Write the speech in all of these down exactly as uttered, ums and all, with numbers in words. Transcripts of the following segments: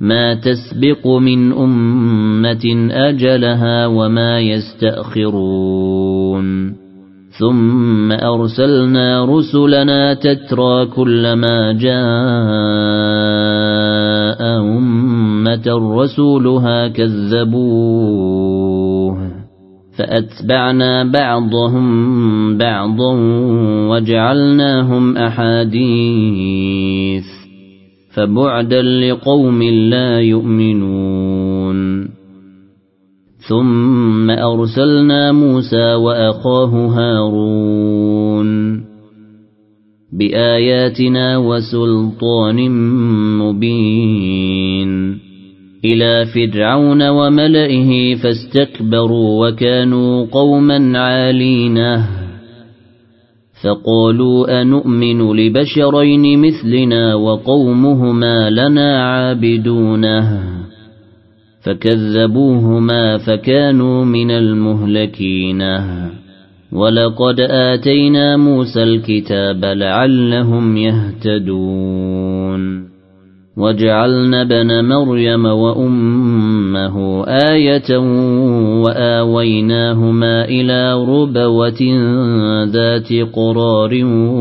ما تسبق من أمة أجلها وما يستأخرون ثم أرسلنا رسلنا تترى كلما جاء أمة رسولها كذبوه فأتبعنا بعضهم بعضا وجعلناهم أحاديث فبعدا لقوم لا يؤمنون ثم أرسلنا موسى وأخاه هارون بآياتنا وسلطان مبين إلى فرعون وملئه فاستكبروا وكانوا قوما عالين فقالوا أنؤمن لبشرين مثلنا وقومهما لنا عابدونه فكذبوهما فكانوا من المهلكين ولقد آتينا موسى الكتاب لعلهم يهتدون وجعلنا ابن مريم وأمه آية وآويناهما إلى ربوة ذات قرار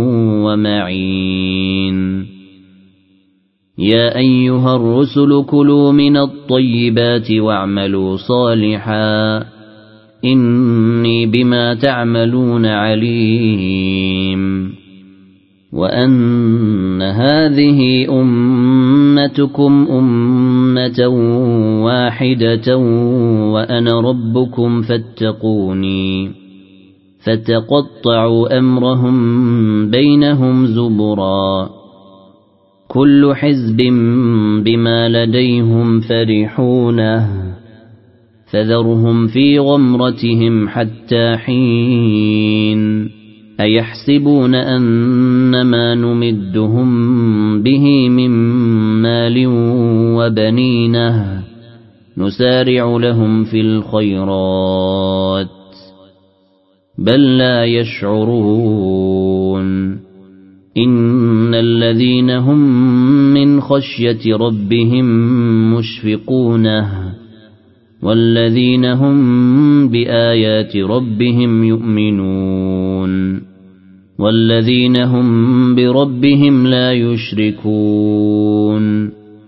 ومعين يا أيها الرسل كلوا من الطيبات واعملوا صالحا إني بما تعملون عليم وأن هذه أمتكم أمة واحدة وأنا ربكم فاتقوني فتقطعوا أمرهم بينهم زبرا كل حزب بما لديهم فرحونه فذرهم في غمرتهم حتى حين أيحسبون أنما نمدهم به من مال وبنينه نسارع لهم في الخيرات بل لا يشعرون إن الذين هم من خشية ربهم مشفقون والذين هم بآيات ربهم يؤمنون والذين هم بربهم لا يشركون